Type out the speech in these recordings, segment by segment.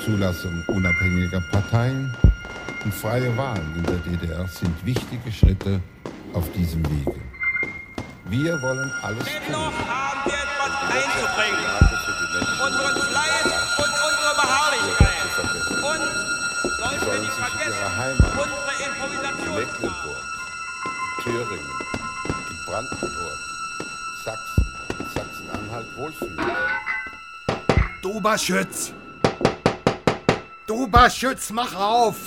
Zulassung unabhängiger Parteien und freie Wahlen in der DDR sind wichtige Schritte auf diesem Wege. Wir wollen alles tun. Dennoch haben wir etwas einzubringen. Unseren Fleiß und unsere Beharrlichkeit. Und, sollten wir nicht vergessen, unsere Improvisation. Mecklenburg, Thüringen, in Brandenburg, Sachsen, Sachsen-Anhalt wohlfühlen. Doberschütz! Doberschütz, mach auf!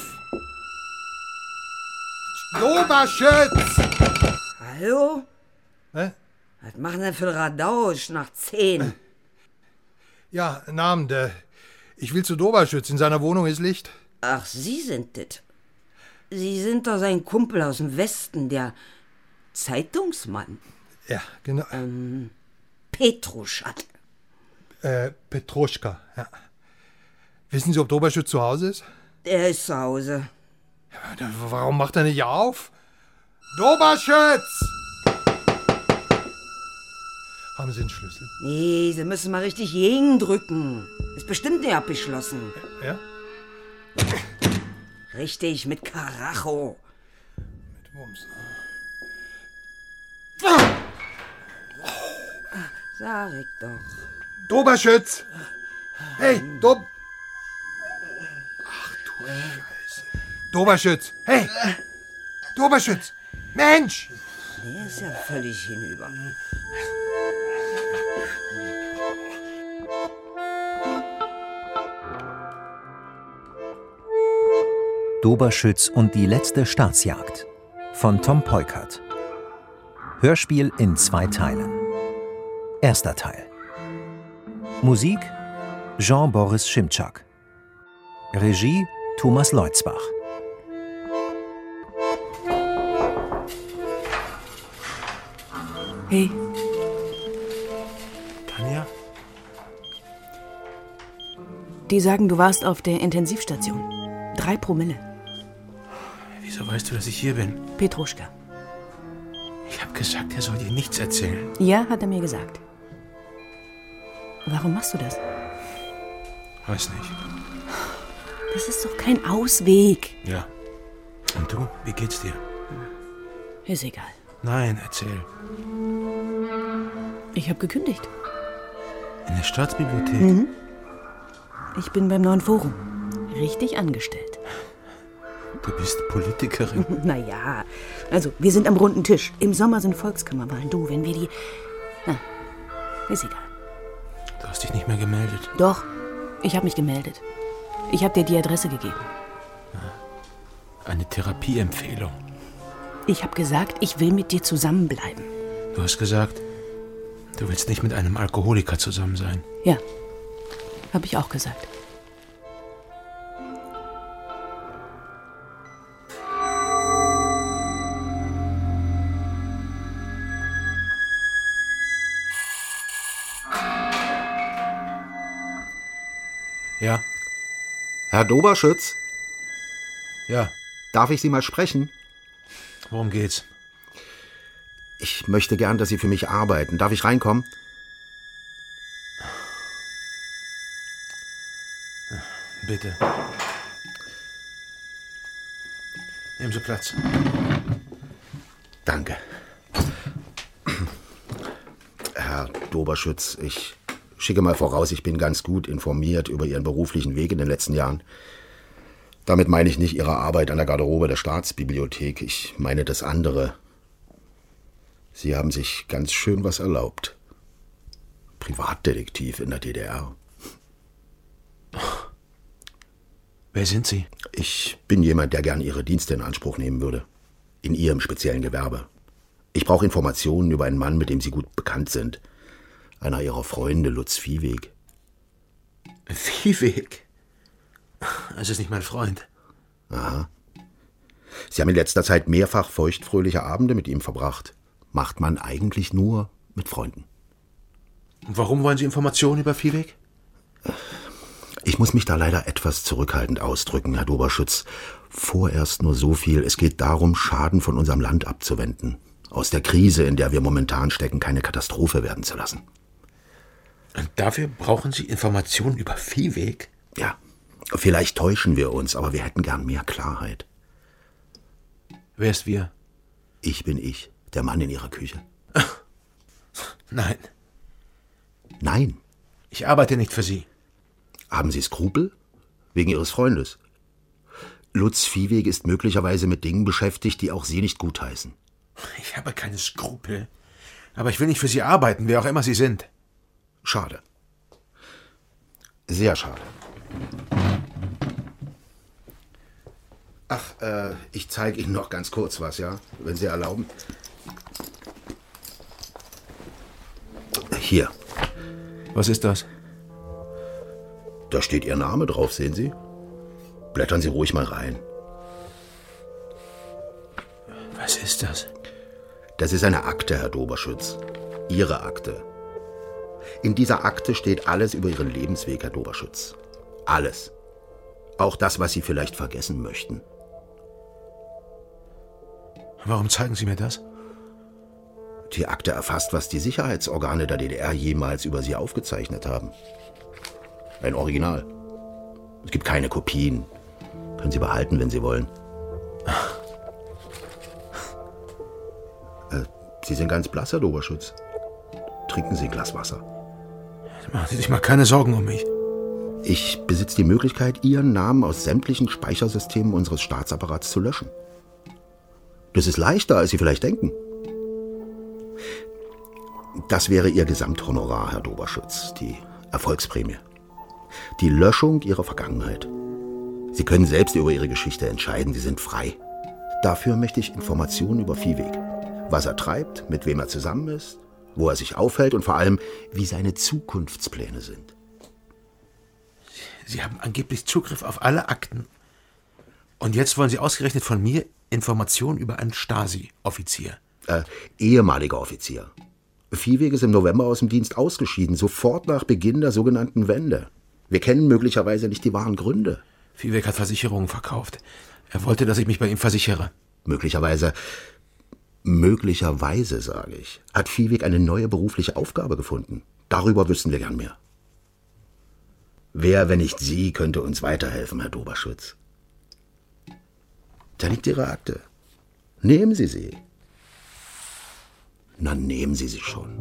Doberschütz! Hallo? Hä? Was machen denn für ein Radausch nach 10? Ja, Abend. Ich will zu Doberschütz. In seiner Wohnung ist Licht. Ach, Sie sind das. Sie sind doch sein Kumpel aus dem Westen, der Zeitungsmann. Ja, genau. Petruschat. Petruschka, ja. Wissen Sie, ob Doberschütz zu Hause ist? Der ist zu Hause. Ja, warum macht er nicht auf? Doberschütz! Haben Sie einen Schlüssel? Nee, Sie müssen mal richtig drücken. Ist bestimmt nicht abgeschlossen. Ja? Richtig, mit Karacho. Mit Wumms. Sag ich doch. Doberschütz! Hey, Ach du Scheiße. Doberschütz! Hey! Doberschütz! Mensch! Der ist ja völlig hinüber. Doberschütz und die letzte Staatsjagd von Tom Peukert. Hörspiel in 2 Teilen. Erster Teil. Musik Jean-Boris Schimczak. Regie Thomas Leutzbach. Hey. Tanja? Die sagen, du warst auf der Intensivstation. 3 Promille. Wieso weißt du, dass ich hier bin? Petruschka. Ich habe gesagt, er soll dir nichts erzählen. Ja, hat er mir gesagt. Warum machst du das? Weiß nicht. Das ist doch kein Ausweg. Ja. Und du? Wie geht's dir? Ist egal. Nein, erzähl. Ich habe gekündigt. In der Staatsbibliothek? Ich bin beim neuen Forum. Richtig angestellt. Du bist Politikerin. Naja, also wir sind am runden Tisch. Im Sommer sind Volkskammerwahlen. Du, wenn wir die... Na, ist egal. Du hast dich nicht mehr gemeldet. Doch, ich habe mich gemeldet. Ich habe dir die Adresse gegeben. Eine Therapieempfehlung. Ich habe gesagt, ich will mit dir zusammenbleiben. Du hast gesagt, du willst nicht mit einem Alkoholiker zusammen sein. Ja, habe ich auch gesagt. Ja? Herr Doberschütz, Ja. darf ich Sie mal sprechen? Worum geht's? Ich möchte gern, dass Sie für mich arbeiten. Darf ich reinkommen? Bitte. Nehmen Sie Platz. Danke. Herr Doberschütz, ich schicke mal voraus, ich bin ganz gut informiert über Ihren beruflichen Weg in den letzten Jahren. Damit meine ich nicht Ihre Arbeit an der Garderobe der Staatsbibliothek. Ich meine das andere. Sie haben sich ganz schön was erlaubt. Privatdetektiv in der DDR. Wer sind Sie? Ich bin jemand, der gern Ihre Dienste in Anspruch nehmen würde. In Ihrem speziellen Gewerbe. Ich brauche Informationen über einen Mann, mit dem Sie gut bekannt sind. Einer Ihrer Freunde, Lutz Viehweg. Viehweg? Das ist nicht mein Freund. Aha. Sie haben in letzter Zeit mehrfach feuchtfröhliche Abende mit ihm verbracht. Macht man eigentlich nur mit Freunden. Und warum wollen Sie Informationen über Viehweg? Ich muss mich da leider etwas zurückhaltend ausdrücken, Herr Doberschütz. Vorerst nur so viel. Es geht darum, Schaden von unserem Land abzuwenden. Aus der Krise, in der wir momentan stecken, keine Katastrophe werden zu lassen. Und dafür brauchen Sie Informationen über Viehweg? Ja. Vielleicht täuschen wir uns, aber wir hätten gern mehr Klarheit. Wer ist wir? Ich bin ich, der Mann in Ihrer Küche. Nein. Nein. Ich arbeite nicht für Sie. Haben Sie Skrupel? Wegen Ihres Freundes. Lutz Viehweg ist möglicherweise mit Dingen beschäftigt, die auch Sie nicht gutheißen. Ich habe keine Skrupel. Aber ich will nicht für Sie arbeiten, wer auch immer Sie sind. Schade. Sehr schade. Ach, ich zeige Ihnen noch ganz kurz was, ja? Wenn Sie erlauben. Hier. Was ist das? Da steht Ihr Name drauf, sehen Sie? Blättern Sie ruhig mal rein. Was ist das? Das ist eine Akte, Herr Doberschütz. Ihre Akte. In dieser Akte steht alles über Ihren Lebensweg, Herr Doberschütz. Alles. Auch das, was Sie vielleicht vergessen möchten. Warum zeigen Sie mir das? Die Akte erfasst, was die Sicherheitsorgane der DDR jemals über Sie aufgezeichnet haben. Ein Original. Es gibt keine Kopien. Können Sie behalten, wenn Sie wollen. Sie sind ganz blass, Herr Doberschütz. Trinken Sie ein Glas Wasser. Machen Sie sich mal keine Sorgen um mich. Ich besitze die Möglichkeit, Ihren Namen aus sämtlichen Speichersystemen unseres Staatsapparats zu löschen. Das ist leichter, als Sie vielleicht denken. Das wäre Ihr Gesamthonorar, Herr Doberschütz, die Erfolgsprämie. Die Löschung Ihrer Vergangenheit. Sie können selbst über Ihre Geschichte entscheiden, Sie sind frei. Dafür möchte ich Informationen über Viehweg. Was er treibt, mit wem er zusammen ist, wo er sich aufhält und vor allem, wie seine Zukunftspläne sind. Sie haben angeblich Zugriff auf alle Akten. Und jetzt wollen Sie ausgerechnet von mir Informationen über einen Stasi-Offizier. Ehemaliger Offizier. Viehweg ist im November aus dem Dienst ausgeschieden, sofort nach Beginn der sogenannten Wende. Wir kennen möglicherweise nicht die wahren Gründe. Viehweg hat Versicherungen verkauft. Er wollte, dass ich mich bei ihm versichere. Möglicherweise, sage ich, hat Viehweg eine neue berufliche Aufgabe gefunden. Darüber wüssten wir gern mehr. Wer, wenn nicht Sie, könnte uns weiterhelfen, Herr Doberschütz? Da liegt Ihre Akte. Nehmen Sie sie. Na, nehmen Sie sie schon.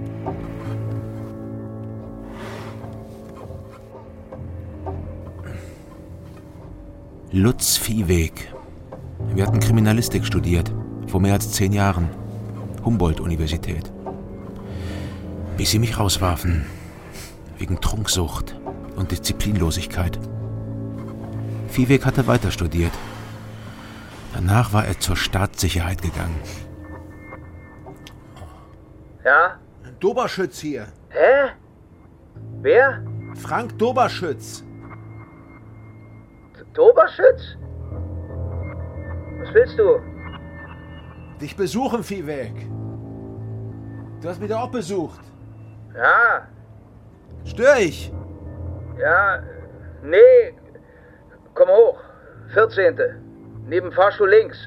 Lutz Viehweg. Wir hatten Kriminalistik studiert, vor mehr als 10 Jahren. Humboldt-Universität. Bis sie mich rauswarfen. Wegen Trunksucht und Disziplinlosigkeit. Viehweg hatte weiter studiert. Danach war er zur Staatssicherheit gegangen. Ja? Doberschütz hier. Hä? Wer? Frank Doberschütz. Doberschütz? Was willst du? Dich besuchen, Viehweg. Du hast mich doch auch besucht. Ja. Stör ich? Ja, nee. Komm hoch. 14. Neben Fahrstuhl links.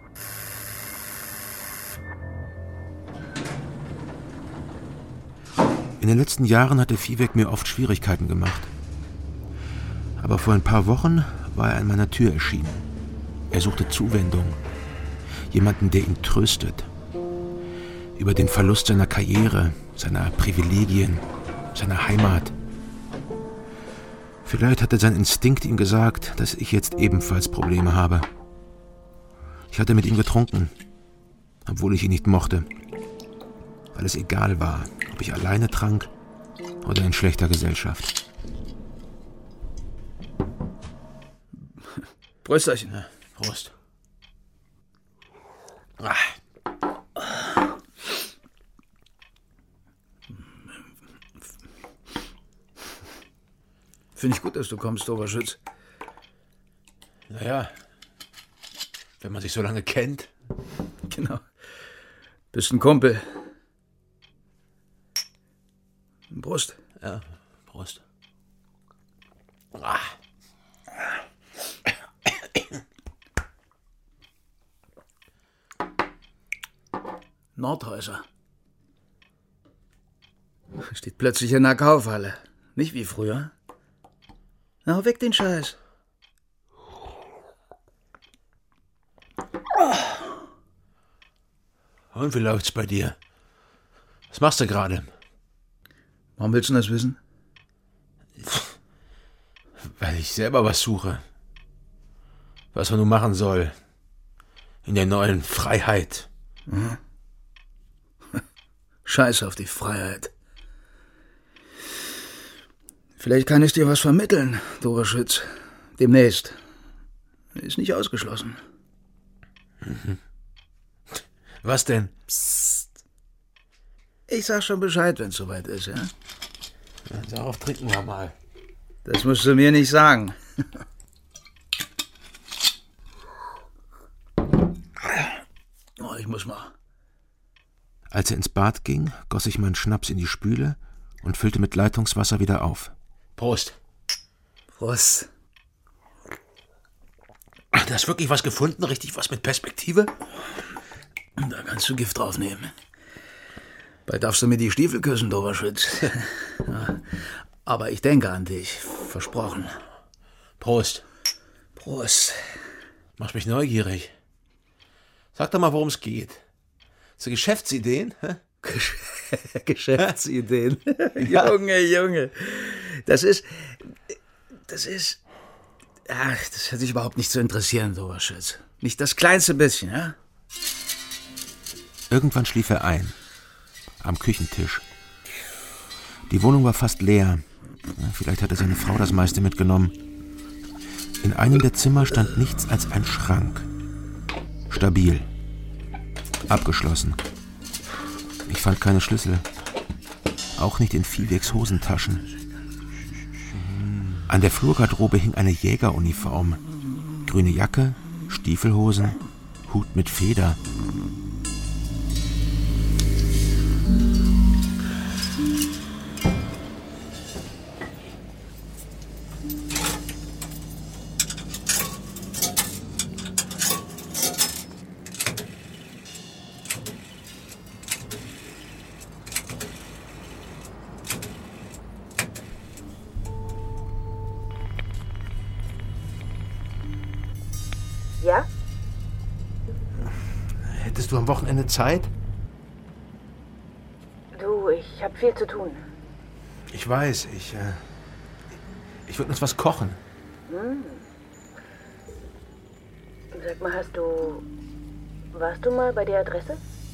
In den letzten Jahren hatte Viehweg mir oft Schwierigkeiten gemacht. Aber vor ein paar Wochen war er an meiner Tür erschienen. Er suchte Zuwendung. Jemanden, der ihn tröstet. Über den Verlust seiner Karriere, seiner Privilegien, seiner Heimat. Vielleicht hatte sein Instinkt ihm gesagt, dass ich jetzt ebenfalls Probleme habe. Ich hatte mit ihm getrunken, obwohl ich ihn nicht mochte. Weil es egal war, ob ich alleine trank oder in schlechter Gesellschaft. Prösterchen. Ja, Prost. Finde ich gut, dass du kommst, Doberschütz. Naja, wenn man sich so lange kennt. Genau. Bist ein Kumpel. Prost. Ja, Prost. Nordhäuser. Steht plötzlich in der Kaufhalle. Nicht wie früher. Na, weg den Scheiß. Und wie läuft's bei dir? Was machst du gerade? Warum willst du das wissen? Weil ich selber was suche. Was man nun machen soll. In der neuen Freiheit. Mhm. Scheiß auf die Freiheit. Vielleicht kann ich dir was vermitteln, Doberschütz. Demnächst. Ist nicht ausgeschlossen. Mhm. Was denn? Psst. Ich sag schon Bescheid, wenn's soweit ist, ja? Darauf trinken wir mal. Das musst du mir nicht sagen. Oh, ich muss mal. Als er ins Bad ging, goss ich meinen Schnaps in die Spüle und füllte mit Leitungswasser wieder auf. Prost. Prost. Du hast wirklich was gefunden? Richtig was mit Perspektive? Da kannst du Gift draufnehmen. Bald darfst du mir die Stiefel küssen, Doberschütz. Ja, aber ich denke an dich. Versprochen. Prost. Prost. Machst mich neugierig. Sag doch mal, worum es geht. So Geschäftsideen? Hä? Geschäftsideen. Ja. Junge. Das ist... Ach, das hat dich überhaupt nicht zu interessieren, Doberschütz. Nicht das kleinste bisschen, ja? Irgendwann schlief er ein. Am Küchentisch. Die Wohnung war fast leer. Vielleicht hatte seine Frau das meiste mitgenommen. In einem der Zimmer stand nichts als ein Schrank. Stabil. Abgeschlossen. Ich fand keine Schlüssel. Auch nicht in Viehwegs Hosentaschen. An der Flurgarderobe hing eine Jägeruniform. Grüne Jacke, Stiefelhosen, Hut mit Feder. Ja? Hättest du am Wochenende Zeit? Du, ich habe viel zu tun. Ich weiß, ich würde uns was kochen. Sag mal, warst du mal bei der Adresse?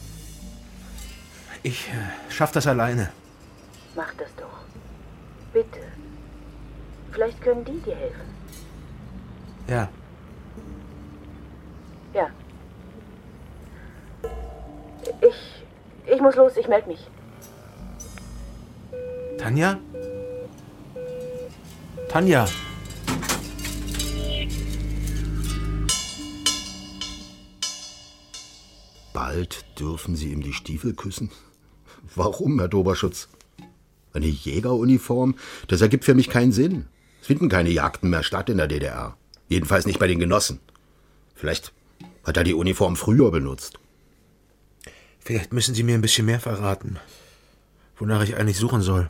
Ich schaff das alleine. Mach das doch. Bitte. Vielleicht können die dir helfen. Ja. Ja. Ich muss los, ich melde mich. Tanja? Tanja! Bald dürfen Sie ihm die Stiefel küssen? Warum, Herr Doberschütz? Eine Jägeruniform? Das ergibt für mich keinen Sinn. Es finden keine Jagden mehr statt in der DDR. Jedenfalls nicht bei den Genossen. Vielleicht hat er die Uniform früher benutzt. Vielleicht müssen Sie mir ein bisschen mehr verraten, wonach ich eigentlich suchen soll.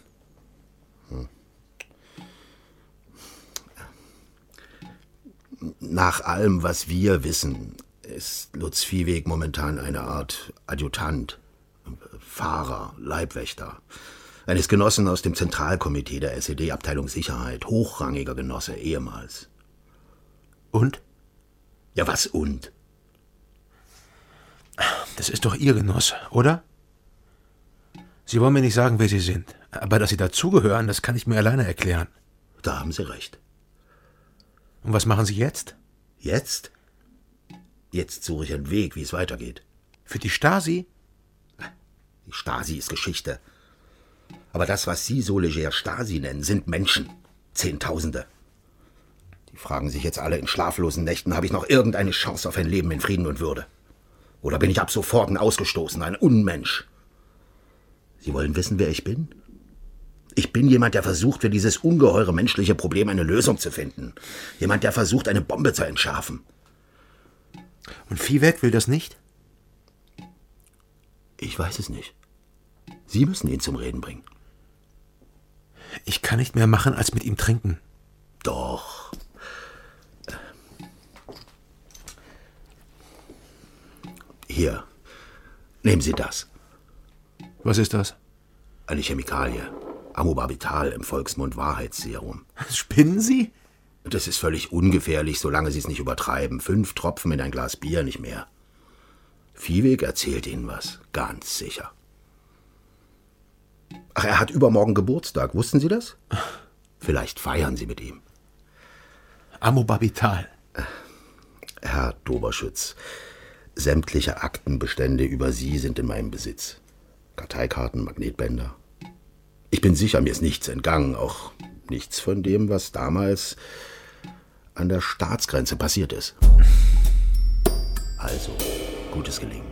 Nach allem, was wir wissen, ist Lutz Viehweg momentan eine Art Adjutant, Fahrer, Leibwächter, eines Genossen aus dem Zentralkomitee der SED-Abteilung Sicherheit, hochrangiger Genosse, ehemals. Und? Ja, was und? Das ist doch Ihr Genosse, oder? Sie wollen mir nicht sagen, wer Sie sind. Aber dass Sie dazugehören, das kann ich mir alleine erklären. Da haben Sie recht. Und was machen Sie jetzt? Jetzt? Jetzt suche ich einen Weg, wie es weitergeht. Für die Stasi? Die Stasi ist Geschichte. Aber das, was Sie so leger Stasi nennen, sind Menschen. Zehntausende. Die fragen sich jetzt alle in schlaflosen Nächten, habe ich noch irgendeine Chance auf ein Leben in Frieden und Würde? Oder bin ich ab sofort ein Ausgestoßener, ein Unmensch? Sie wollen wissen, wer ich bin? Ich bin jemand, der versucht, für dieses ungeheure menschliche Problem eine Lösung zu finden. Jemand, der versucht, eine Bombe zu entschärfen. Und Viehweg will das nicht? Ich weiß es nicht. Sie müssen ihn zum Reden bringen. Ich kann nicht mehr machen, als mit ihm trinken. Doch. Hier, nehmen Sie das. Was ist das? Eine Chemikalie. Amobarbital, im Volksmund Wahrheitsserum. Spinnen Sie? Das ist völlig ungefährlich, solange Sie es nicht übertreiben. 5 Tropfen in ein Glas Bier, nicht mehr. Viehweg erzählt Ihnen was, ganz sicher. Ach, er hat übermorgen Geburtstag, wussten Sie das? Vielleicht feiern Sie mit ihm. Amobarbital. Herr Doberschütz, sämtliche Aktenbestände über Sie sind in meinem Besitz. Karteikarten, Magnetbänder. Ich bin sicher, mir ist nichts entgangen, auch nichts von dem, was damals an der Staatsgrenze passiert ist. Also, gutes Gelingen.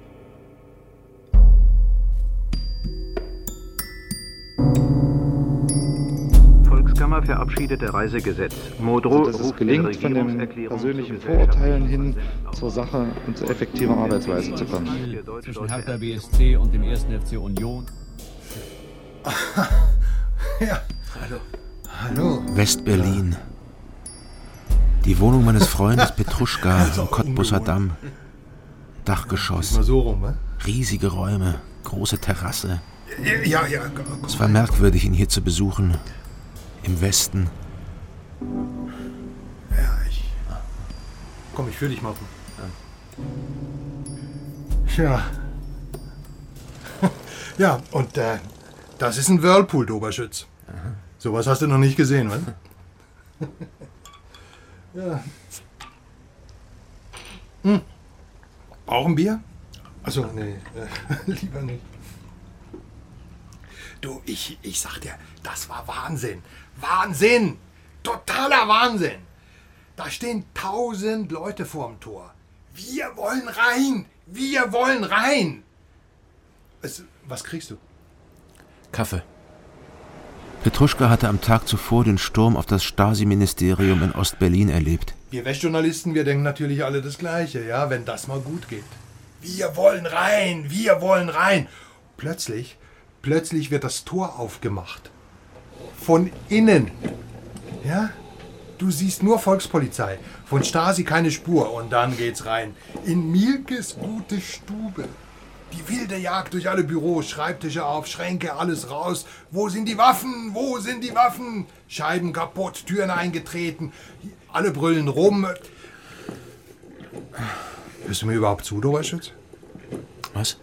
Volkskammer verabschiedete Reisegesetz. Modrow dass es gelingt, von den persönlichen Vorurteilen hin zur Sache und zur effektiven Arbeitsweise zu kommen. Zwischen Hertha BSC und dem 1. FC Union. Ja. Hallo. West-Berlin. Die Wohnung meines Freundes Petruschka am Cottbusser Damm. Dachgeschoss. Mal so rum, ne? Riesige Räume, große Terrasse. Ja. Es war merkwürdig, ihn hier zu besuchen. Im Westen. Ja, Komm, ich führe dich mal rum. Ja. Ja, und das ist ein Whirlpool, Doberschütz. Sowas hast du noch nicht gesehen, was? Ja. Auch ein Bier? Achso, nee, lieber nicht. Du, ich sag dir, das war Wahnsinn. Wahnsinn! Totaler Wahnsinn! Da stehen 1000 Leute vorm Tor. Wir wollen rein! Wir wollen rein! Was kriegst du? Kaffee. Petruschka hatte am Tag zuvor den Sturm auf das Stasi-Ministerium in Ostberlin erlebt. Wir Westjournalisten, wir denken natürlich alle das Gleiche, ja, wenn das mal gut geht. Wir wollen rein! Wir wollen rein! Plötzlich wird das Tor aufgemacht. Von innen. Ja? Du siehst nur Volkspolizei. Von Stasi keine Spur. Und dann geht's rein. In Mielkes gute Stube. Die wilde Jagd durch alle Büros, Schreibtische auf, Schränke, alles raus. Wo sind die Waffen? Wo sind die Waffen? Scheiben kaputt, Türen eingetreten. Alle brüllen rum. Hörst du mir überhaupt zu, Doberschütz? Was?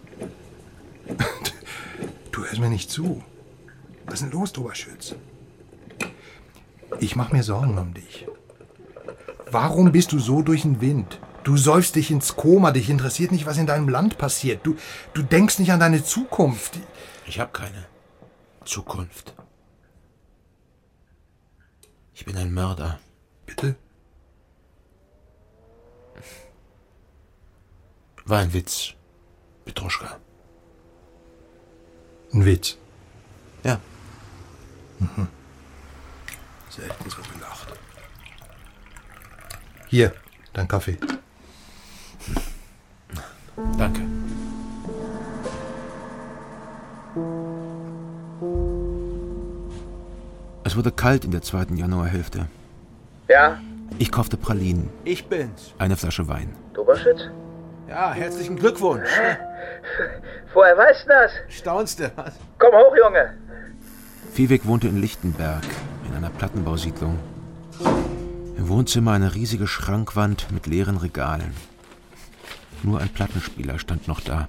Du hörst mir nicht zu. Was ist denn los, Doberschütz? Ich mach mir Sorgen um dich. Warum bist du so durch den Wind? Du säufst dich ins Koma, dich interessiert nicht, was in deinem Land passiert. Du denkst nicht an deine Zukunft. Ich habe keine Zukunft. Ich bin ein Mörder. Bitte? War ein Witz, Petruschka. Ein Witz? Ja. Mhm. Selten so gelacht. Hier, dein Kaffee. Danke. Es wurde kalt in der 2. Januarhälfte. Ja? Ich kaufte Pralinen. Ich bin's. Eine Flasche Wein. Doberschütz? Ja, herzlichen Glückwunsch. Woher weißt du das? Staunst du was? Komm hoch, Junge. Viehweg wohnte in Lichtenberg, in einer Plattenbausiedlung. Im Wohnzimmer eine riesige Schrankwand mit leeren Regalen. Nur ein Plattenspieler stand noch da.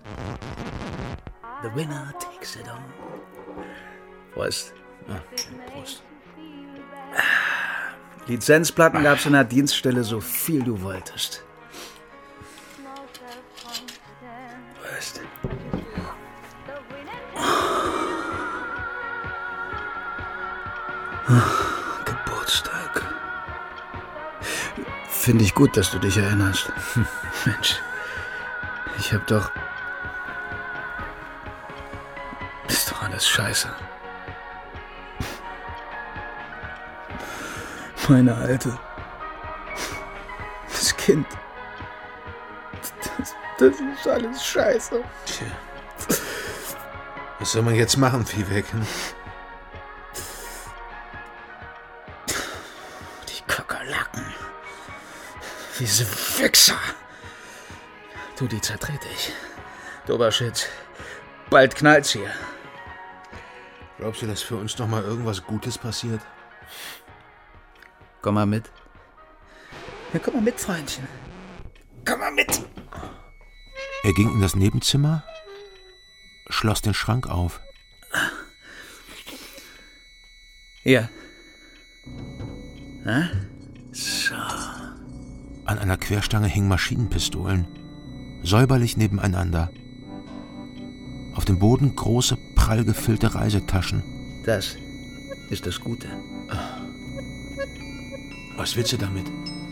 The winner takes it all. Prost. Ja, Prost. Lizenzplatten gab's in der Dienststelle so viel du wolltest. Prost. Geburtstag. Finde ich gut, dass du dich erinnerst. Mensch, ich hab doch... Ist doch alles scheiße. Meine Alte. Das Kind. Das ist alles scheiße. Tja. Was soll man jetzt machen, Viehweg? Diese Wichser! Du, die zertrete ich. Doberschütz, bald knallt's hier. Glaubst du, dass für uns noch mal irgendwas Gutes passiert? Komm mal mit. Ja, komm mal mit, Freundchen. Komm mal mit. Er ging in das Nebenzimmer, schloss den Schrank auf. Hier. Na? So. An einer Querstange hingen Maschinenpistolen, säuberlich nebeneinander. Auf dem Boden große, prall gefüllte Reisetaschen. Das ist das Gute. Was willst du damit?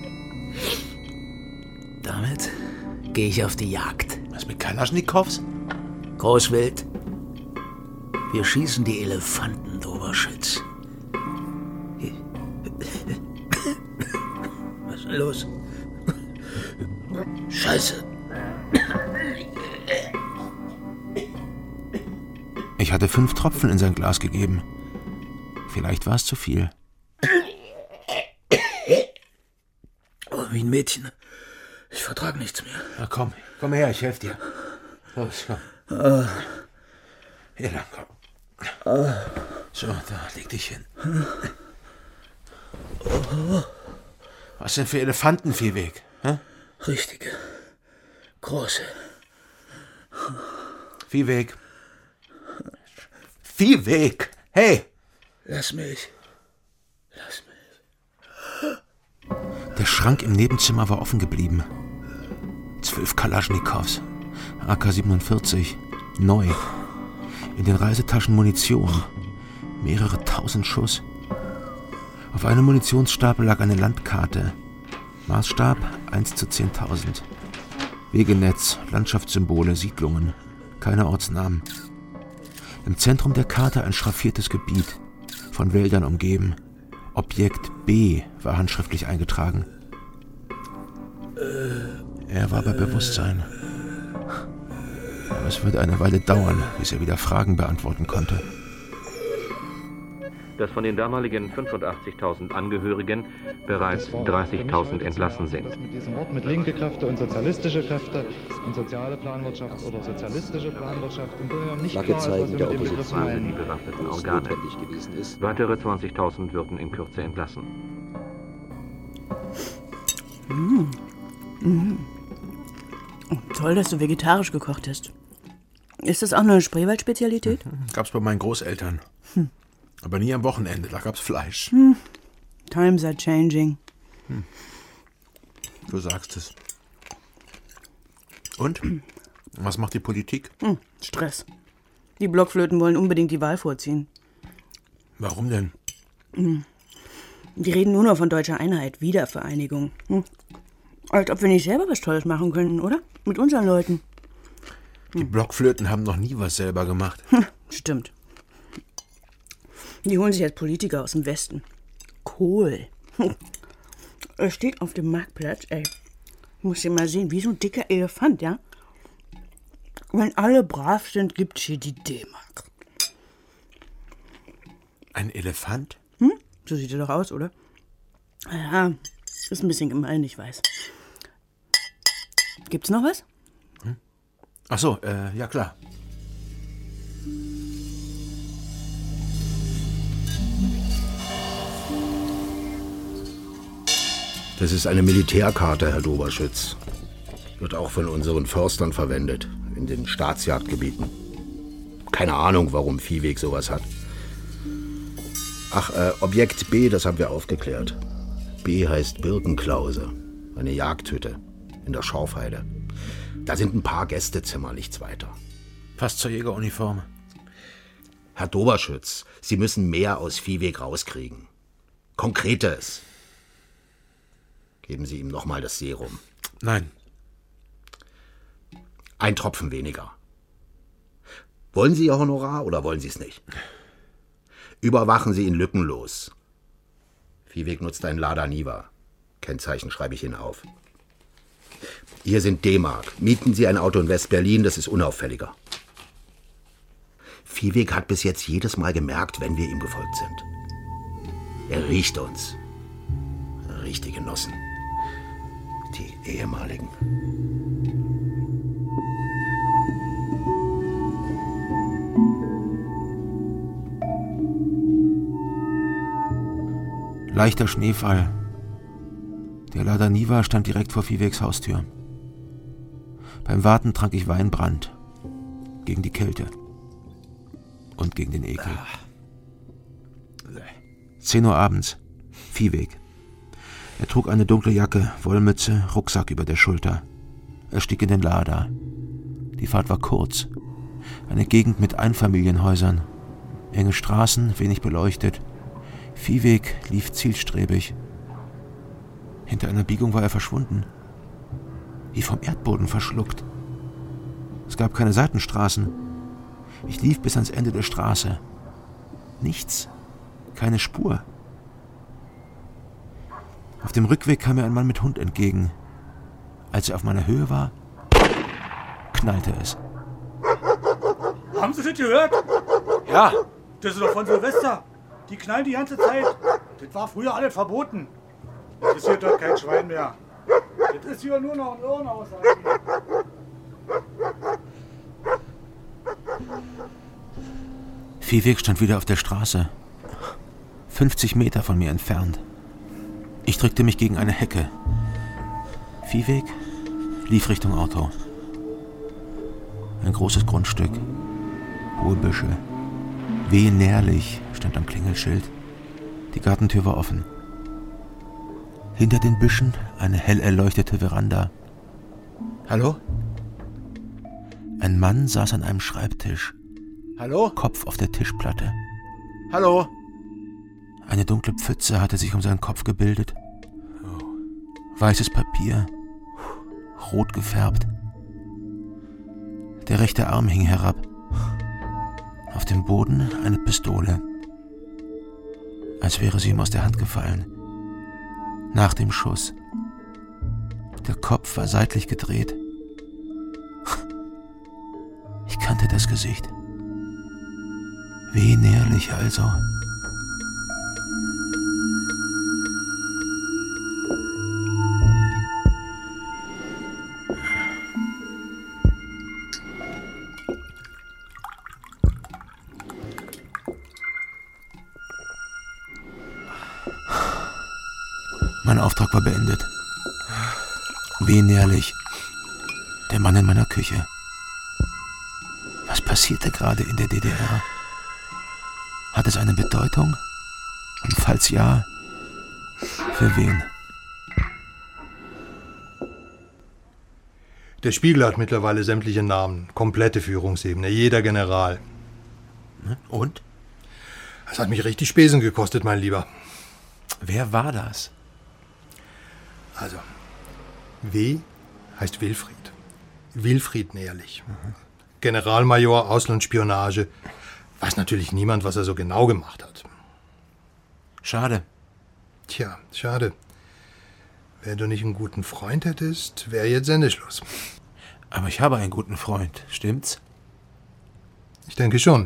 Damit gehe ich auf die Jagd. Was mit Kalaschnikows? Großwild. Wir schießen die Elefanten, Doberschütz. Was ist denn los? Scheiße. Ich hatte 5 Tropfen in sein Glas gegeben. Vielleicht war es zu viel. Oh, wie ein Mädchen. Ich vertrage nichts mehr. Na komm her, ich helfe dir. Los, komm. Hier lang, komm. So, da, leg dich hin. Was denn für Elefantenviehweg? Hä? Richtige. Große. Viehweg. Viehweg! Hey! Lass mich. Der Schrank im Nebenzimmer war offen geblieben. 12 Kalaschnikows, AK-47, neu. In den Reisetaschen Munition, mehrere tausend Schuss. Auf einem Munitionsstapel lag eine Landkarte. Maßstab 1:10.000. Wegenetz, Landschaftssymbole, Siedlungen, keine Ortsnamen. Im Zentrum der Karte ein schraffiertes Gebiet, von Wäldern umgeben. Objekt B war handschriftlich eingetragen. Er war bei Bewusstsein. Aber es würde eine Weile dauern, bis er wieder Fragen beantworten konnte. Dass von den damaligen 85.000 Angehörigen bereits 30.000 entlassen sind. Mit diesem Wort mit linke Kräfte und sozialistische Kräfte und soziale Planwirtschaft oder sozialistische Planwirtschaft im Grunde genommen nicht klar ist, was wir mit dem Begriff meinen. Die bewaffneten Organe. Weitere 20.000 würden in Kürze entlassen. Toll, dass du vegetarisch gekocht hast. Ist das auch eine Spreewald-Spezialität? Gab's bei meinen Großeltern. Aber nie am Wochenende, da gab's Fleisch. Times are changing. Du sagst es. Und? Was macht die Politik? Stress. Die Blockflöten wollen unbedingt die Wahl vorziehen. Warum denn? Die reden nur noch von deutscher Einheit, Wiedervereinigung. Als ob wir nicht selber was Tolles machen könnten, oder? Mit unseren Leuten. Die Blockflöten haben noch nie was selber gemacht. Stimmt. Die holen sich als Politiker aus dem Westen. Kohl. Er steht auf dem Marktplatz, ey. Muss dir mal sehen, wie so ein dicker Elefant, ja? Wenn alle brav sind, gibt's hier die D-Mark. Ein Elefant? So sieht er doch aus, oder? Ja, ist ein bisschen gemein, ich weiß. Gibt's noch was? Ach so, ja klar. Das ist eine Militärkarte, Herr Doberschütz. Wird auch von unseren Förstern verwendet, in den Staatsjagdgebieten. Keine Ahnung, warum Viehweg sowas hat. Ach, Objekt B, das haben wir aufgeklärt. B heißt Birkenklause, eine Jagdhütte in der Schorfheide. Da sind ein paar Gästezimmer, nichts weiter. Passt zur Jägeruniform. Herr Doberschütz, Sie müssen mehr aus Viehweg rauskriegen. Konkretes. Geben Sie ihm nochmal das Serum. Nein. Ein Tropfen weniger. Wollen Sie Ihr Honorar oder wollen Sie es nicht? Überwachen Sie ihn lückenlos. Viehweg nutzt ein Lada Niva. Kennzeichen schreibe ich Ihnen auf. Hier sind D-Mark. Mieten Sie ein Auto in West-Berlin, das ist unauffälliger. Viehweg hat bis jetzt jedes Mal gemerkt, wenn wir ihm gefolgt sind. Er riecht uns. Riecht die Genossen. Die ehemaligen. Leichter Schneefall. Der Lada Niva stand direkt vor Viehwegs Haustür. Beim Warten trank ich Weinbrand. Gegen die Kälte. Und gegen den Ekel. 10 Uhr abends. Viehweg. Er trug eine dunkle Jacke, Wollmütze, Rucksack über der Schulter. Er stieg in den Lada. Die Fahrt war kurz. Eine Gegend mit Einfamilienhäusern. Enge Straßen, wenig beleuchtet. Viehweg lief zielstrebig. Hinter einer Biegung war er verschwunden. Wie vom Erdboden verschluckt. Es gab keine Seitenstraßen. Ich lief bis ans Ende der Straße. Nichts. Keine Spur. Auf dem Rückweg kam mir ein Mann mit Hund entgegen. Als er auf meiner Höhe war, knallte es. Haben Sie das gehört? Ja. Das ist doch von Silvester. Die knallen die ganze Zeit. Das war früher alles verboten. Das ist hier doch kein Schwein mehr. Das ist hier nur noch ein Irrenhaus. Viehweg stand wieder auf der Straße. 50 Meter von mir entfernt. Ich drückte mich gegen eine Hecke. Viehweg lief Richtung Auto. Ein großes Grundstück. Hohe Büsche. Wehe nährlich stand am Klingelschild. Die Gartentür war offen. Hinter den Büschen eine hell erleuchtete Veranda. Hallo? Ein Mann saß an einem Schreibtisch. Hallo? Kopf auf der Tischplatte. Hallo? Eine dunkle Pfütze hatte sich um seinen Kopf gebildet. Weißes Papier, rot gefärbt. Der rechte Arm hing herab. Auf dem Boden eine Pistole. Als wäre sie ihm aus der Hand gefallen. Nach dem Schuss. Der Kopf war seitlich gedreht. Ich kannte das Gesicht. Wie nährlich also. Mein Auftrag war beendet. Wie nährlich. Der Mann in meiner Küche. Was passierte gerade in der DDR? Hat es eine Bedeutung? Und falls ja, für wen? Der Spiegel hat mittlerweile sämtliche Namen, komplette Führungsebene, jeder General. Und? Das hat mich richtig Spesen gekostet, mein Lieber. Wer war das? Also, W heißt Wilfried. Wilfried Nährlich. Generalmajor, Auslandsspionage. Weiß natürlich niemand, was er so genau gemacht hat. Schade. Tja, schade. Wenn du nicht einen guten Freund hättest, wäre jetzt Sendeschluss. Aber ich habe einen guten Freund, stimmt's? Ich denke schon.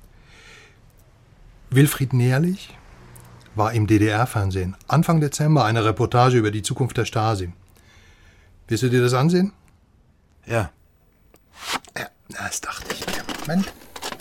Wilfried Nährlich war im DDR-Fernsehen Anfang Dezember eine Reportage über die Zukunft der Stasi. Willst du dir das ansehen? Ja. Ja, das dachte ich mir. Moment.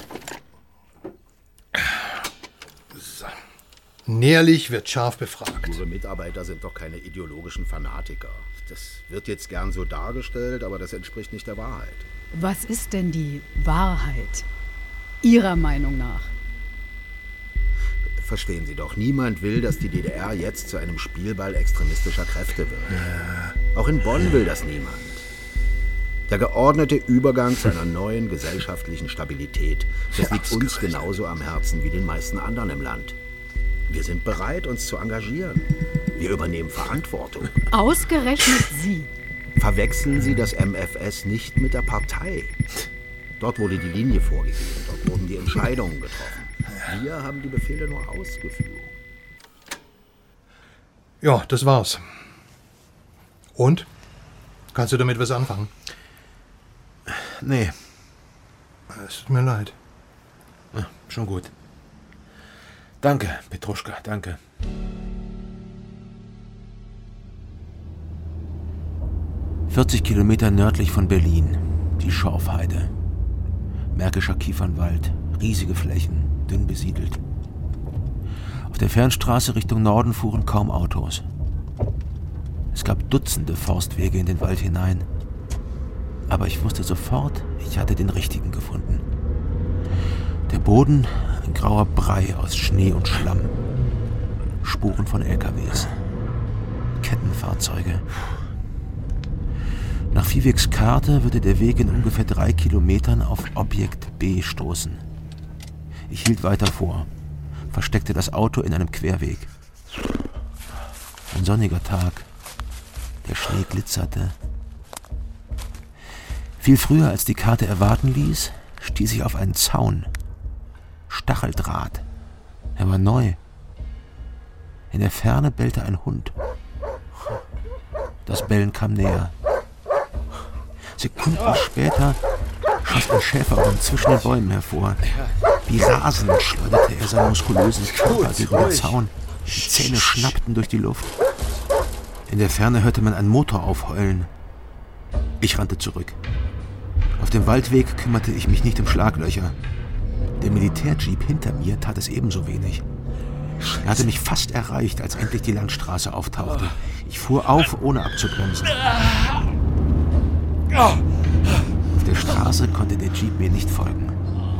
So. Nährlich wird scharf befragt. Unsere Mitarbeiter sind doch keine ideologischen Fanatiker. Das wird jetzt gern so dargestellt, aber das entspricht nicht der Wahrheit. Was ist denn die Wahrheit? Ihrer Meinung nach? Verstehen Sie doch, niemand will, dass die DDR jetzt zu einem Spielball extremistischer Kräfte wird. Ja. Auch in Bonn will das niemand. Der geordnete Übergang zu einer neuen gesellschaftlichen Stabilität, das liegt uns genauso am Herzen wie den meisten anderen im Land. Wir sind bereit, uns zu engagieren. Wir übernehmen Verantwortung. Ausgerechnet Sie. Verwechseln Sie das MFS nicht mit der Partei. Dort wurde die Linie vorgegeben, dort wurden die Entscheidungen getroffen. Wir haben die Befehle nur ausgeführt. Ja, das war's. Und? Kannst du damit was anfangen? Nee. Es tut mir leid. Ja, schon gut. Danke, Petruschka, danke. 40 Kilometer nördlich von Berlin, die Schorfheide. Märkischer Kiefernwald, riesige Flächen, dünn besiedelt. Auf der Fernstraße Richtung Norden fuhren kaum Autos. Es gab Dutzende Forstwege in den Wald hinein. Aber ich wusste sofort, ich hatte den richtigen gefunden. Der Boden, ein grauer Brei aus Schnee und Schlamm. Spuren von LKWs. Kettenfahrzeuge. Nach Viehwegs Karte würde der Weg in ungefähr 3 Kilometern auf Objekt B stoßen. Ich hielt weiter vor, versteckte das Auto in einem Querweg. Ein sonniger Tag. Der Schnee glitzerte. Viel früher, als die Karte erwarten ließ, stieß ich auf einen Zaun. Stacheldraht. Er war neu. In der Ferne bellte ein Hund. Das Bellen kam näher. Sekunden später schoss ein Schäferhund zwischen den Bäumen hervor. Wie rasend schleuderte er seinen muskulösen Körper gegen den Zaun. Die Zähne schnappten durch die Luft. In der Ferne hörte man einen Motor aufheulen. Ich rannte zurück. Auf dem Waldweg kümmerte ich mich nicht um Schlaglöcher. Der Militärjeep hinter mir tat es ebenso wenig. Er hatte mich fast erreicht, als endlich die Landstraße auftauchte. Ich fuhr auf, ohne abzubremsen. Auf der Straße konnte der Jeep mir nicht folgen.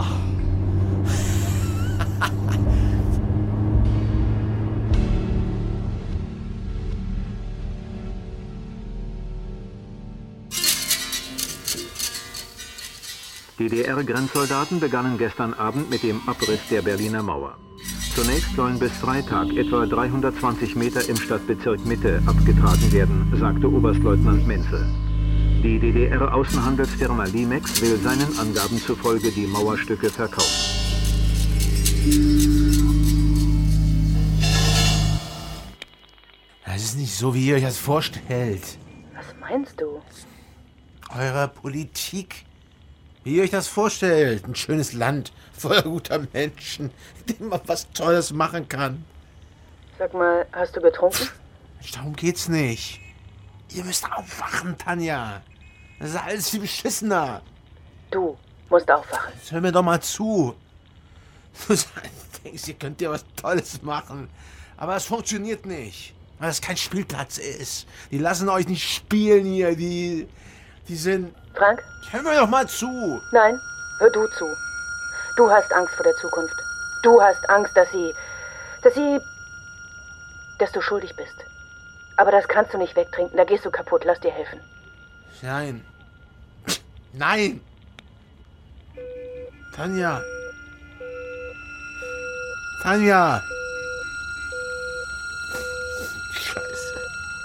DDR-Grenzsoldaten begannen gestern Abend mit dem Abriss der Berliner Mauer. Zunächst sollen bis Freitag etwa 320 Meter im Stadtbezirk Mitte abgetragen werden, sagte Oberstleutnant Menzel. Die DDR-Außenhandelsfirma Limex will seinen Angaben zufolge die Mauerstücke verkaufen. Das ist nicht so, wie ihr euch das vorstellt. Was meinst du? Eure Politik. Wie ihr euch das vorstellt. Ein schönes Land, voller guter Menschen, in dem man was Tolles machen kann. Sag mal, hast du getrunken? Darum geht's nicht. Ihr müsst aufwachen, Tanja. Das ist alles viel beschissener. Du musst aufwachen. Jetzt hör mir doch mal zu. Du denkst, ihr könnt ja was Tolles machen. Aber es funktioniert nicht. Weil es kein Spielplatz ist. Die lassen euch nicht spielen hier. Die sind... Frank? Hör mir doch mal zu. Nein, hör du zu. Du hast Angst vor der Zukunft. Du hast Angst, dass du schuldig bist. Aber das kannst du nicht wegtrinken. Da gehst du kaputt. Lass dir helfen. Nein. Nein. Tanja. Tanja. Scheiße.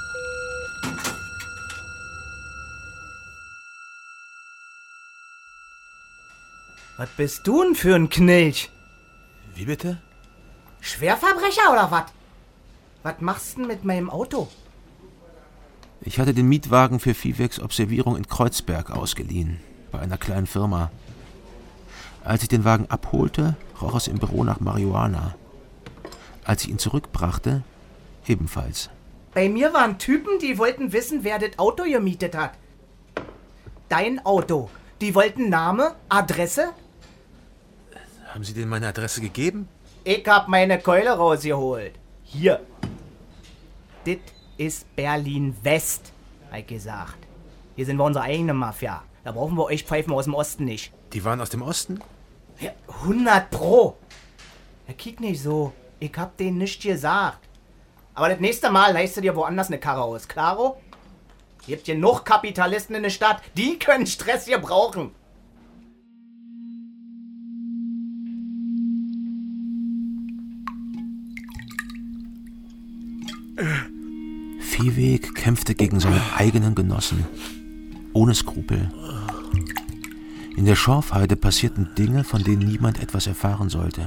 Was bist du denn für ein Knilch? Wie bitte? Schwerverbrecher oder was? Was machst du denn mit meinem Auto? Ich hatte den Mietwagen für Viehwegs Observierung in Kreuzberg ausgeliehen, bei einer kleinen Firma. Als ich den Wagen abholte, roch es im Büro nach Marihuana. Als ich ihn zurückbrachte, ebenfalls. Bei mir waren Typen, die wollten wissen, wer das Auto gemietet hat. Dein Auto. Die wollten Name, Adresse. Haben Sie denen meine Adresse gegeben? Ich hab meine Keule rausgeholt. Hier. Dit ist Berlin-West, hab ich gesagt. Hier sind wir unsere eigene Mafia. Da brauchen wir euch Pfeifen aus dem Osten nicht. Die waren aus dem Osten? Ja, 100 Pro. Ja, kick nicht so. Ich hab denen nichts gesagt. Aber das nächste Mal leist du dir woanders eine Karre aus, klaro? Ihr habt genug Kapitalisten in der Stadt. Die können Stress hier brauchen. Viehweg kämpfte gegen seine eigenen Genossen. Ohne Skrupel. In der Schorfheide passierten Dinge, von denen niemand etwas erfahren sollte.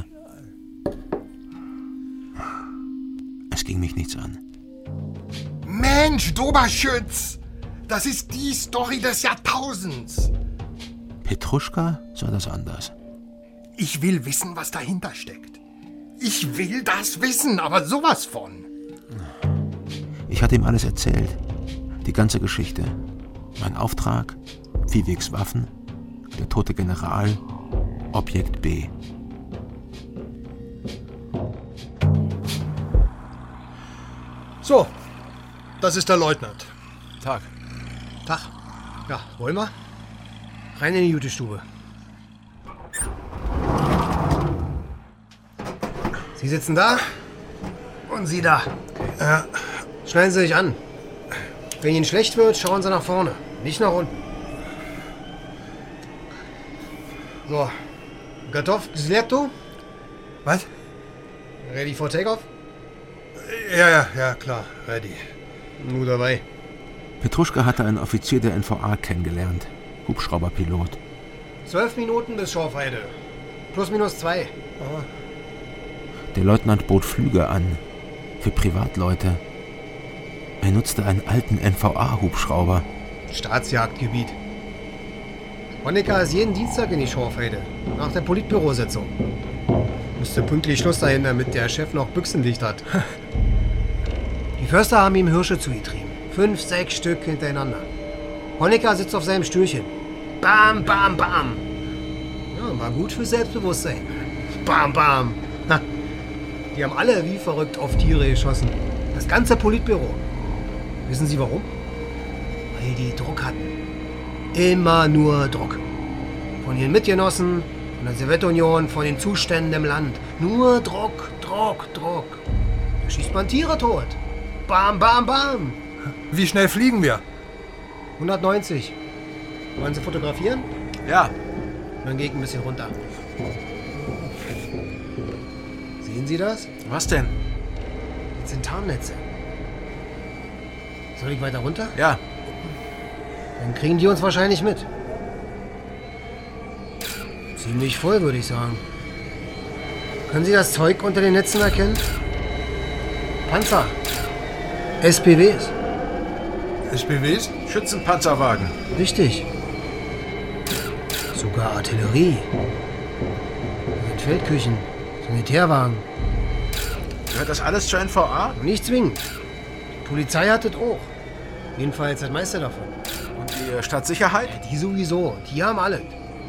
Es ging mich nichts an. Mensch, Doberschütz! Das ist die Story des Jahrtausends. Petruschka sah das anders. Ich will wissen, was dahinter steckt. Ich will das wissen, aber sowas von. Ich hatte ihm alles erzählt. Die ganze Geschichte. Mein Auftrag, Viehwegs Waffen, der tote General, Objekt B. So, das ist der Leutnant. Tag. Tag. Ja, wollen wir? Rein in die Jutestube. Sie sitzen da und Sie da. Ja. Schneiden Sie sich an. Wenn Ihnen schlecht wird, schauen Sie nach vorne, nicht nach unten. So. Готов к взлету? Was? Ready for takeoff? Ja, klar, ready. Nur dabei. Petruschka hatte einen Offizier der NVA kennengelernt. Hubschrauberpilot. 12 Minuten bis Schorfheide. Plus minus 2. Der Leutnant bot Flüge an. Für Privatleute. Er nutzte einen alten NVA-Hubschrauber. Staatsjagdgebiet. Honecker ist jeden Dienstag in die Schorfheide. Nach der Politbürositzung. Müsste pünktlich Schluss sein, damit der Chef noch Büchsenlicht hat. Die Förster haben ihm Hirsche zugetrieben. 5, 6 Stück hintereinander. Honecker sitzt auf seinem Stühlchen. Bam, bam, bam. Ja, war gut für Selbstbewusstsein. Bam, bam. Na, die haben alle wie verrückt auf Tiere geschossen. Das ganze Politbüro. Wissen Sie warum? Weil die Druck hatten. Immer nur Druck. Von ihren Mitgenossen, von der Sowjetunion, von den Zuständen im Land. Nur Druck, Druck, Druck. Da schießt man Tiere tot. Bam, bam, bam. Wie schnell fliegen wir? 190. Wollen Sie fotografieren? Ja. Dann gehe ich ein bisschen runter. Sehen Sie das? Was denn? Das sind Tarnnetze. Soll ich weiter runter? Ja. Dann kriegen die uns wahrscheinlich mit. Ziemlich voll, würde ich sagen. Können Sie das Zeug unter den Netzen erkennen? Panzer. SPWs. SPWs? Schützenpanzerwagen. Richtig. Sogar Artillerie. Mit Feldküchen. Sanitärwagen. Gehört das alles zur NVA? Nicht zwingend. Die Polizei hat das auch. Jedenfalls das meiste davon. Und die Stadtsicherheit? Ja, die sowieso. Die haben alles.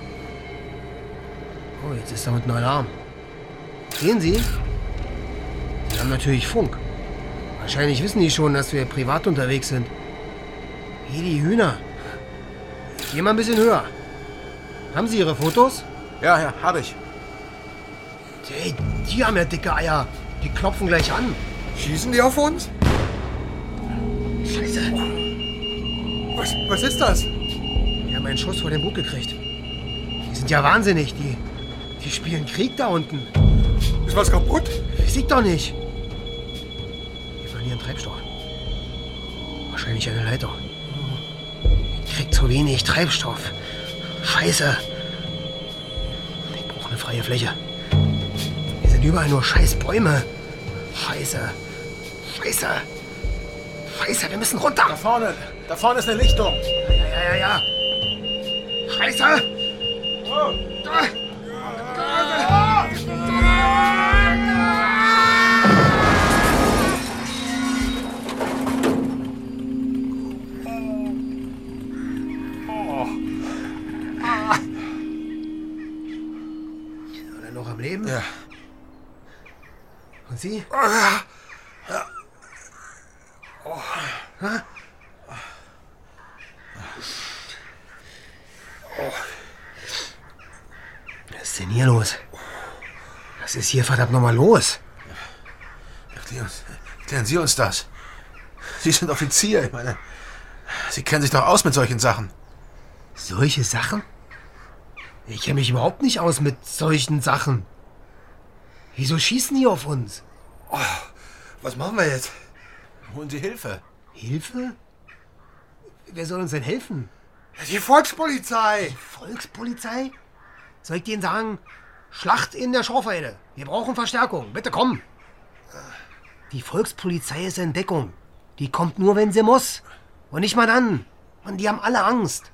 Oh, jetzt ist da unten Alarm. Sehen Sie? Die haben natürlich Funk. Wahrscheinlich wissen die schon, dass wir privat unterwegs sind. Hier die Hühner. Ich geh mal ein bisschen höher. Haben Sie Ihre Fotos? Ja, habe ich. Hey, die haben ja dicke Eier. Die klopfen gleich an. Schießen die auf uns? Scheiße. Was ist das? Die haben einen Schuss vor den Bug gekriegt. Die sind ja wahnsinnig. Die spielen Krieg da unten. Ist was kaputt? Sieht doch nicht. Die verlieren Treibstoff. Wahrscheinlich eine Leiter. Ich krieg zu wenig Treibstoff. Scheiße. Ich brauche eine freie Fläche. Hier sind überall nur scheiß Bäume. Scheiße. Scheiße. Scheiße, wir müssen runter. Da vorne ist eine Lichtung. Ja. Scheiße. Ist er noch am Leben? Ja. Und Sie? Ja. Oh. Ha? Oh. Was ist denn hier los? Was ist hier verdammt nochmal los? Erklären Sie uns das. Sie sind Offizier, ich meine, Sie kennen sich doch aus mit solchen Sachen. Solche Sachen? Ich kenne mich überhaupt nicht aus mit solchen Sachen. Wieso schießen die auf uns? Oh, was machen wir jetzt? Holen Sie Hilfe. Hilfe? Wer soll uns denn helfen? Die Volkspolizei. Die Volkspolizei? Soll ich denen sagen, Schlacht in der Schorfheide. Wir brauchen Verstärkung. Bitte komm. Die Volkspolizei ist in Deckung. Die kommt nur, wenn sie muss. Und nicht mal dann. Und die haben alle Angst.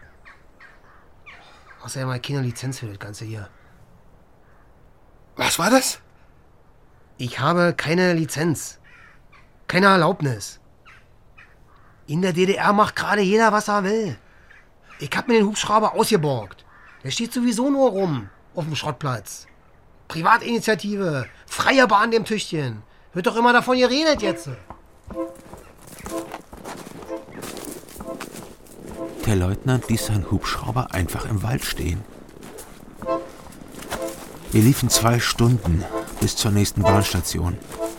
Außerdem habe ich keine Lizenz für das Ganze hier. Was war das? Ich habe keine Lizenz. Keine Erlaubnis. In der DDR macht gerade jeder, was er will. Ich hab mir den Hubschrauber ausgeborgt. Der steht sowieso nur rum auf dem Schrottplatz. Privatinitiative, freie Bahn dem Tüchtchen. Wird doch immer davon geredet jetzt. Der Leutnant ließ seinen Hubschrauber einfach im Wald stehen. Wir liefen 2 Stunden bis zur nächsten Bahnstation.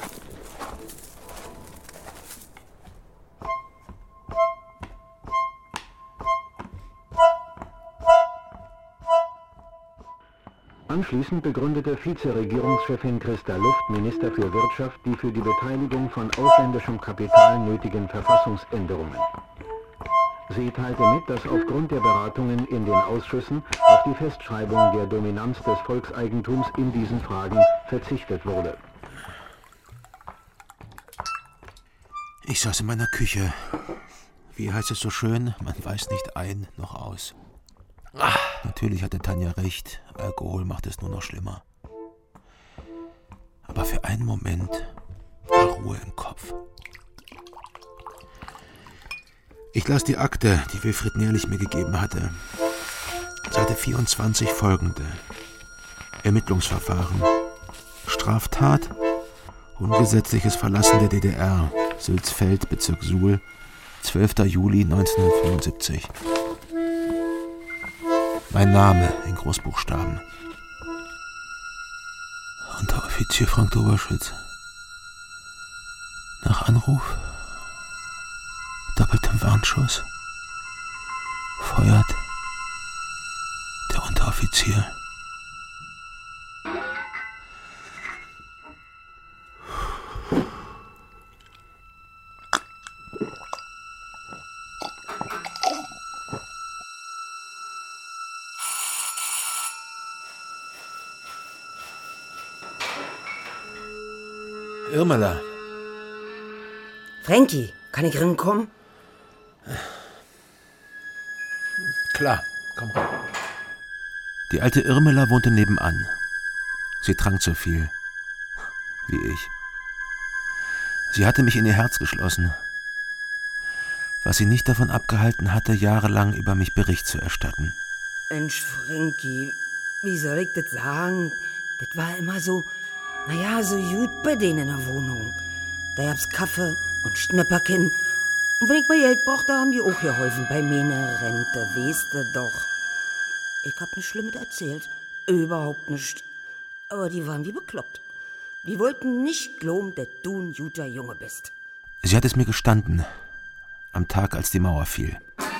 Anschließend begründete Vizeregierungschefin Christa Luft, Minister für Wirtschaft, die für die Beteiligung von ausländischem Kapital nötigen Verfassungsänderungen. Sie teilte mit, dass aufgrund der Beratungen in den Ausschüssen auf die Festschreibung der Dominanz des Volkseigentums in diesen Fragen verzichtet wurde. Ich saß in meiner Küche. Wie heißt es so schön? Man weiß nicht ein noch aus. Natürlich hatte Tanja recht. Alkohol macht es nur noch schlimmer. Aber für einen Moment war Ruhe im Kopf. Ich las die Akte, die Wilfried Nährlich mir gegeben hatte. Seite 24 folgende. Ermittlungsverfahren. Straftat. Ungesetzliches Verlassen der DDR. Sülzfeld, Bezirk Suhl. 12. Juli 1975. Mein Name in Großbuchstaben. Unteroffizier Frank Doberschütz. Nach Anruf. Doppeltem Warnschuss. Feuert. Der Unteroffizier. Irmela. Frankie, kann ich reinkommen? Klar, komm rein. Die alte Irmela wohnte nebenan. Sie trank so viel. Wie ich. Sie hatte mich in ihr Herz geschlossen. Was sie nicht davon abgehalten hatte, jahrelang über mich Bericht zu erstatten. Mensch, Frankie, wie soll ich das sagen? Das war immer so, so gut bei denen in der Wohnung. Da gab's Kaffee und Schnäpperkin. Und wenn ich mal Geld brauchte, haben die auch geholfen bei meiner Rente, weißt du doch. Ich hab nichts Schlimmes erzählt. Überhaupt nicht. Aber die waren wie bekloppt. Die wollten nicht glauben, dass du ein guter Junge bist. Sie hat es mir gestanden. Am Tag, als die Mauer fiel.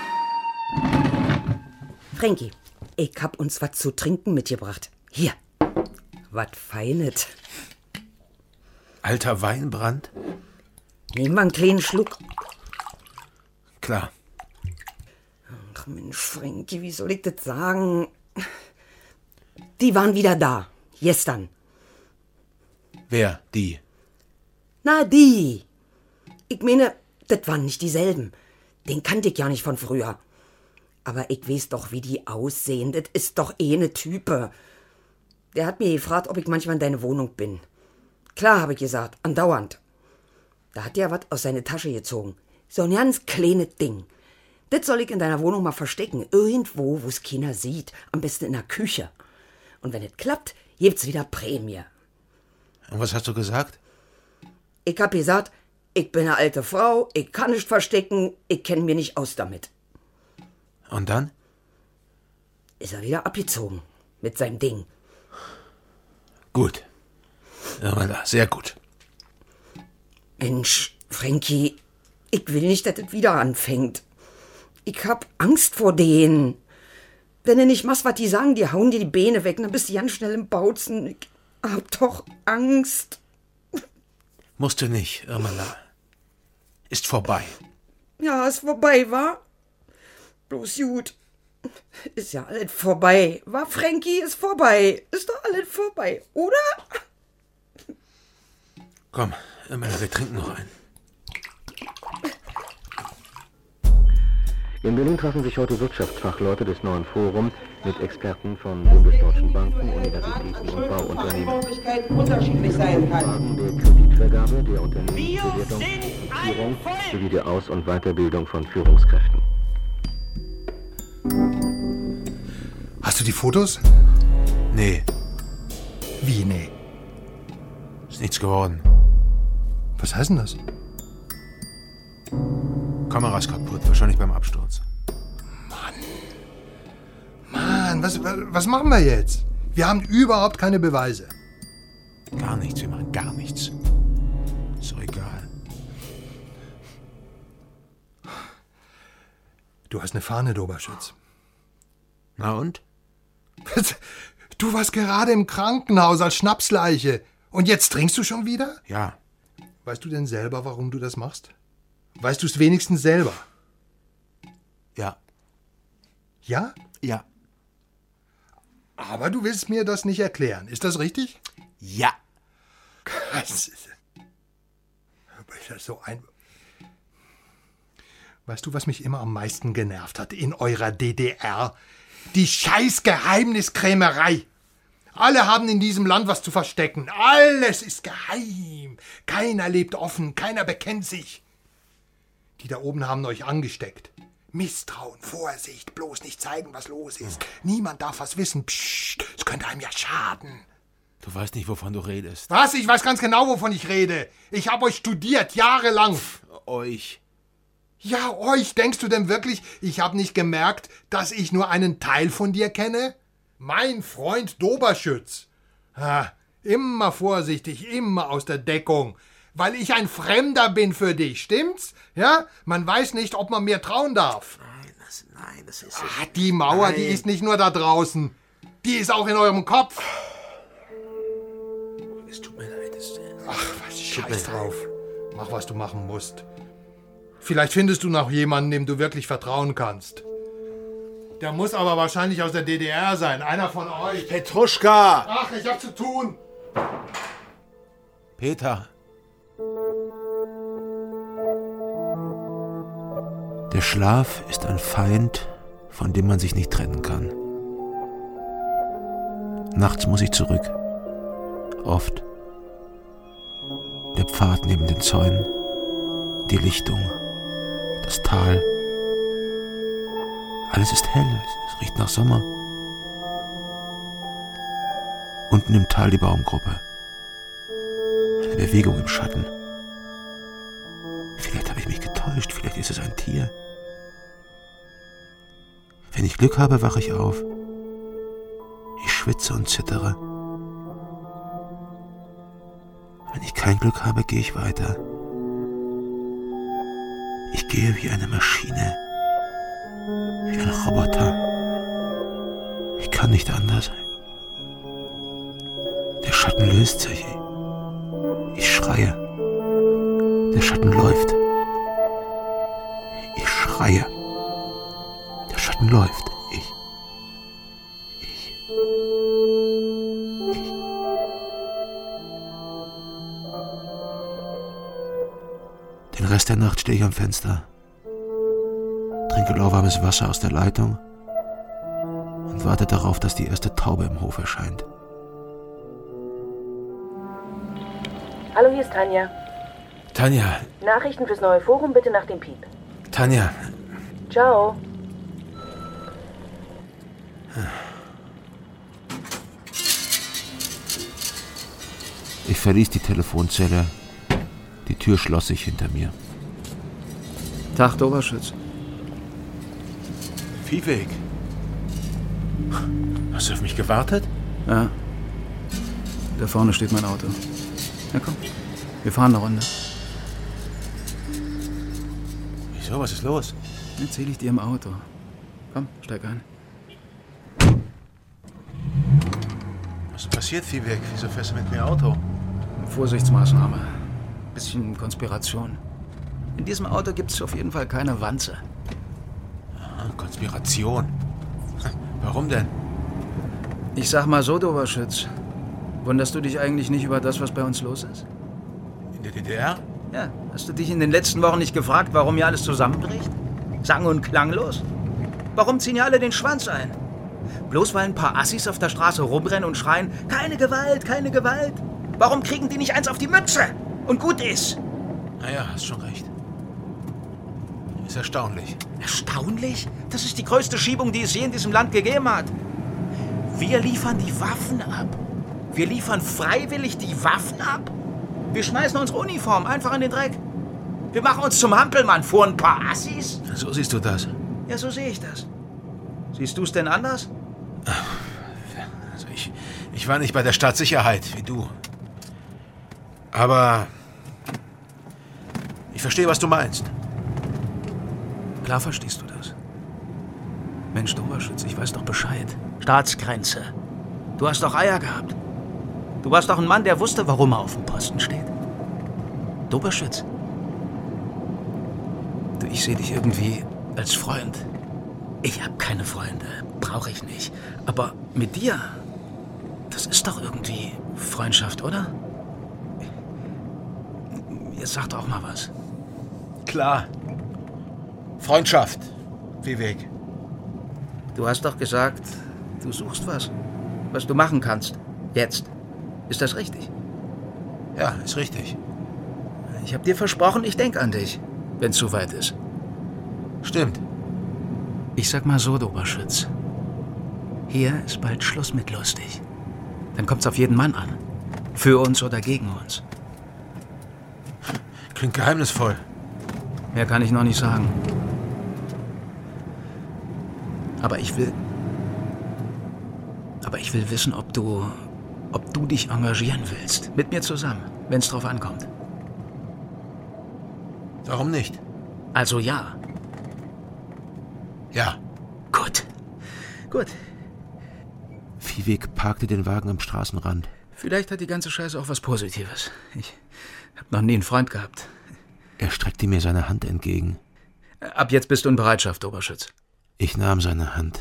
Frankie, ich hab uns was zu trinken mitgebracht. Hier. Was Feines. Alter Weinbrand? Nehmen wir einen kleinen Schluck. Klar. Ach Mensch, Frankie, wie soll ich das sagen? Die waren wieder da. Gestern. Wer? Die? Na, die. Ich meine, das waren nicht dieselben. Den kannte ich ja nicht von früher. Aber ich weiß doch, wie die aussehen. Das ist doch eine Type. Der hat mir gefragt, ob ich manchmal in deine Wohnung bin. Klar, habe ich gesagt, andauernd. Da hat der was aus seiner Tasche gezogen. So ein ganz kleines Ding. Das soll ich in deiner Wohnung mal verstecken. Irgendwo, wo es keiner sieht. Am besten in der Küche. Und wenn es klappt, gibt's wieder Prämie. Und was hast du gesagt? Ich hab gesagt, ich bin eine alte Frau, ich kann nicht verstecken, ich kenne mich nicht aus damit. Und dann? Ist er wieder abgezogen mit seinem Ding. Gut. Ja, sehr gut. Mensch, Frankie, ich will nicht, dass es wieder anfängt. Ich hab Angst vor denen. Wenn du nicht machst, was die sagen, die hauen dir die Beine weg, dann bist du ganz schnell im Bautzen. Ich hab doch Angst. Musst du nicht, Irmela. Ist vorbei. Ja, ist vorbei, wa? Bloß gut. Ist ja alles vorbei. Wa, Frankie, ist vorbei. Ist doch alles vorbei, oder? In Berlin trafen sich heute Wirtschaftsfachleute des neuen Forums mit Experten von bundesdeutschen Banken, Universitäten und Bauunternehmen. Unterschiedlich sein kann. Fragen der Kreditvergabe, der Unternehmensbewertung, Führung sowie der Aus- und Weiterbildung von Führungskräften. Hast du die Fotos? Nee. Wie, nee? Ist nichts geworden. Was heißt denn das? Kamera ist kaputt, wahrscheinlich beim Absturz. Mann, was machen wir jetzt? Wir haben überhaupt keine Beweise. Gar nichts, wir machen gar nichts. Ist doch egal. Du hast eine Fahne, Doberschütz. Na und? Du warst gerade im Krankenhaus als Schnapsleiche. Und jetzt trinkst du schon wieder? Ja. Weißt du denn selber, warum du das machst? Weißt du es wenigstens selber? Ja. Ja? Ja. Aber du willst mir das nicht erklären. Ist das richtig? Ja. Das ist so ein... Weißt du, was mich immer am meisten genervt hat in eurer DDR? Die scheiß Geheimniskrämerei. Alle haben in diesem Land was zu verstecken. Alles ist geheim. Keiner lebt offen, keiner bekennt sich. Die da oben haben euch angesteckt. Misstrauen, Vorsicht, bloß nicht zeigen, was los ist. Niemand darf was wissen. Psst, es könnte einem ja schaden. Du weißt nicht, wovon du redest. Was? Ich weiß ganz genau, wovon ich rede. Ich habe euch studiert, jahrelang. Euch. Ja, euch. Denkst du denn wirklich, ich habe nicht gemerkt, dass ich nur einen Teil von dir kenne? Mein Freund Doberschütz. Immer vorsichtig, immer aus der Deckung. Weil ich ein Fremder bin für dich, stimmt's? Ja? Man weiß nicht, ob man mir trauen darf. Nein, das ist... Die Mauer, die ist nicht nur da draußen. Die ist auch in eurem Kopf. Es tut mir leid. Ach, was scheiß drauf. Mach, was du machen musst. Vielleicht findest du noch jemanden, dem du wirklich vertrauen kannst. Der muss aber wahrscheinlich aus der DDR sein. Einer von euch. Petruschka! Ach, ich hab zu tun. Peter. Der Schlaf ist ein Feind, von dem man sich nicht trennen kann. Nachts muss ich zurück. Oft. Der Pfad neben den Zäunen, die Lichtung, das Tal. Alles ist hell, es riecht nach Sommer. Unten im Tal die Baumgruppe. Eine Bewegung im Schatten. Vielleicht habe ich mich getäuscht, vielleicht ist es ein Tier. Wenn ich Glück habe, wache ich auf. Ich schwitze und zittere. Wenn ich kein Glück habe, gehe ich weiter. Ich gehe wie eine Maschine, wie ein Roboter. Ich kann nicht anders. Der Schatten löst sich. Ich schreie. Der Schatten läuft. Ich schreie. Der Schatten läuft. Den Rest der Nacht stehe ich am Fenster, trinke lauwarmes Wasser aus der Leitung und warte darauf, dass die erste Taube im Hof erscheint. Hallo, hier ist Tanja. Tanja. Nachrichten fürs neue Forum bitte nach dem Piep. Tanja. Ciao. Ich verließ die Telefonzelle. Die Tür schloss sich hinter mir. Tag, Doberschütz. Viehweg. Hast du auf mich gewartet? Ja. Da vorne steht mein Auto. Na komm, wir fahren eine Runde. Wieso, was ist los? Erzähl ich dir im Auto. Komm, steig ein. Was ist passiert, Viehweg? Wieso fährst du mit mir Auto? Vorsichtsmaßnahme. Bisschen Konspiration. In diesem Auto gibt's auf jeden Fall keine Wanze. Aha, Konspiration. Warum denn? Ich sag mal so, Doberschütz. Wunderst du dich eigentlich nicht über das, was bei uns los ist? In der DDR? Ja. Hast du dich in den letzten Wochen nicht gefragt, warum hier alles zusammenbricht? Sang- und klanglos? Warum ziehen ja alle den Schwanz ein? Bloß weil ein paar Assis auf der Straße rumrennen und schreien, keine Gewalt, keine Gewalt. Warum kriegen die nicht eins auf die Mütze? Und gut ist. Naja, hast schon recht. Ist erstaunlich. Erstaunlich? Das ist die größte Schiebung, die es je in diesem Land gegeben hat. Wir liefern die Waffen ab. Wir liefern freiwillig die Waffen ab. Wir schmeißen unsere Uniform einfach in den Dreck. Wir machen uns zum Hampelmann vor ein paar Assis. So siehst du das. Ja, so sehe ich das. Siehst du es denn anders? Also ich war nicht bei der Staatssicherheit, wie du. Aber ich verstehe, was du meinst. Klar verstehst du das. Mensch, Doberschütz, ich weiß doch Bescheid. Staatsgrenze. Du hast doch Eier gehabt. Du warst doch ein Mann, der wusste, warum er auf dem Posten steht. Doberschütz. Du, ich sehe dich irgendwie als Freund. Ich habe keine Freunde. Brauche ich nicht. Aber mit dir, das ist doch irgendwie Freundschaft, oder? Jetzt sag doch mal was. Klar. Freundschaft. Vivek. Du hast doch gesagt, du suchst was du machen kannst. Jetzt. Ist das richtig? Ja, ist richtig. Ich habe dir versprochen, ich denke an dich, wenn es soweit ist. Stimmt. Ich sag mal so, Doberschütz. Hier ist bald Schluss mit lustig. Dann kommt's auf jeden Mann an. Für uns oder gegen uns. Klingt geheimnisvoll. Mehr kann ich noch nicht sagen. Aber ich will wissen, ob du dich engagieren willst. Mit mir zusammen, wenn es drauf ankommt. Warum nicht? Also ja. Ja. Gut. Vivek parkte den Wagen am Straßenrand. Vielleicht hat die ganze Scheiße auch was Positives. Ich hab noch nie einen Freund gehabt. Er streckte mir seine Hand entgegen. Ab jetzt bist du in Bereitschaft, Oberschütz. Ich nahm seine Hand.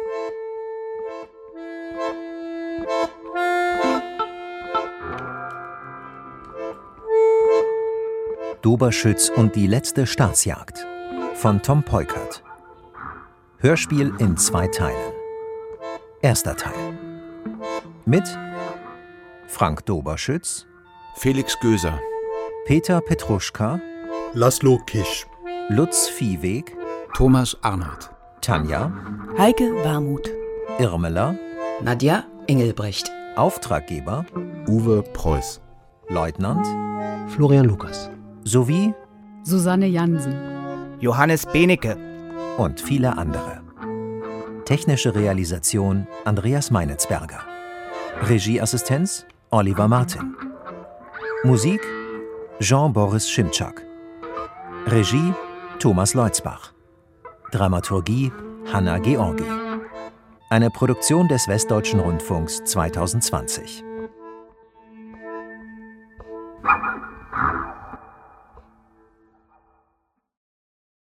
Doberschütz und die letzte Staatsjagd von Tom Peukert. Hörspiel in 2 Teilen. Erster Teil. Mit Frank Doberschütz, Felix Göser, Peter Petruschka, Laszlo Kisch, Lutz Viehweg, Thomas Arnold, Tanja, Heike Warmuth, Irmela, Nadja Engelbrecht, Auftraggeber Uwe Preuß, Leutnant Florian Lukas sowie Susanne Jansen, Johannes Benecke und viele andere. Technische Realisation Andreas Meinitzberger. Regieassistenz Oliver Martin. Musik Jean-Boris Schimczak. Regie Thomas Leutzbach. Dramaturgie Hanna Georgi. Eine Produktion des Westdeutschen Rundfunks 2020.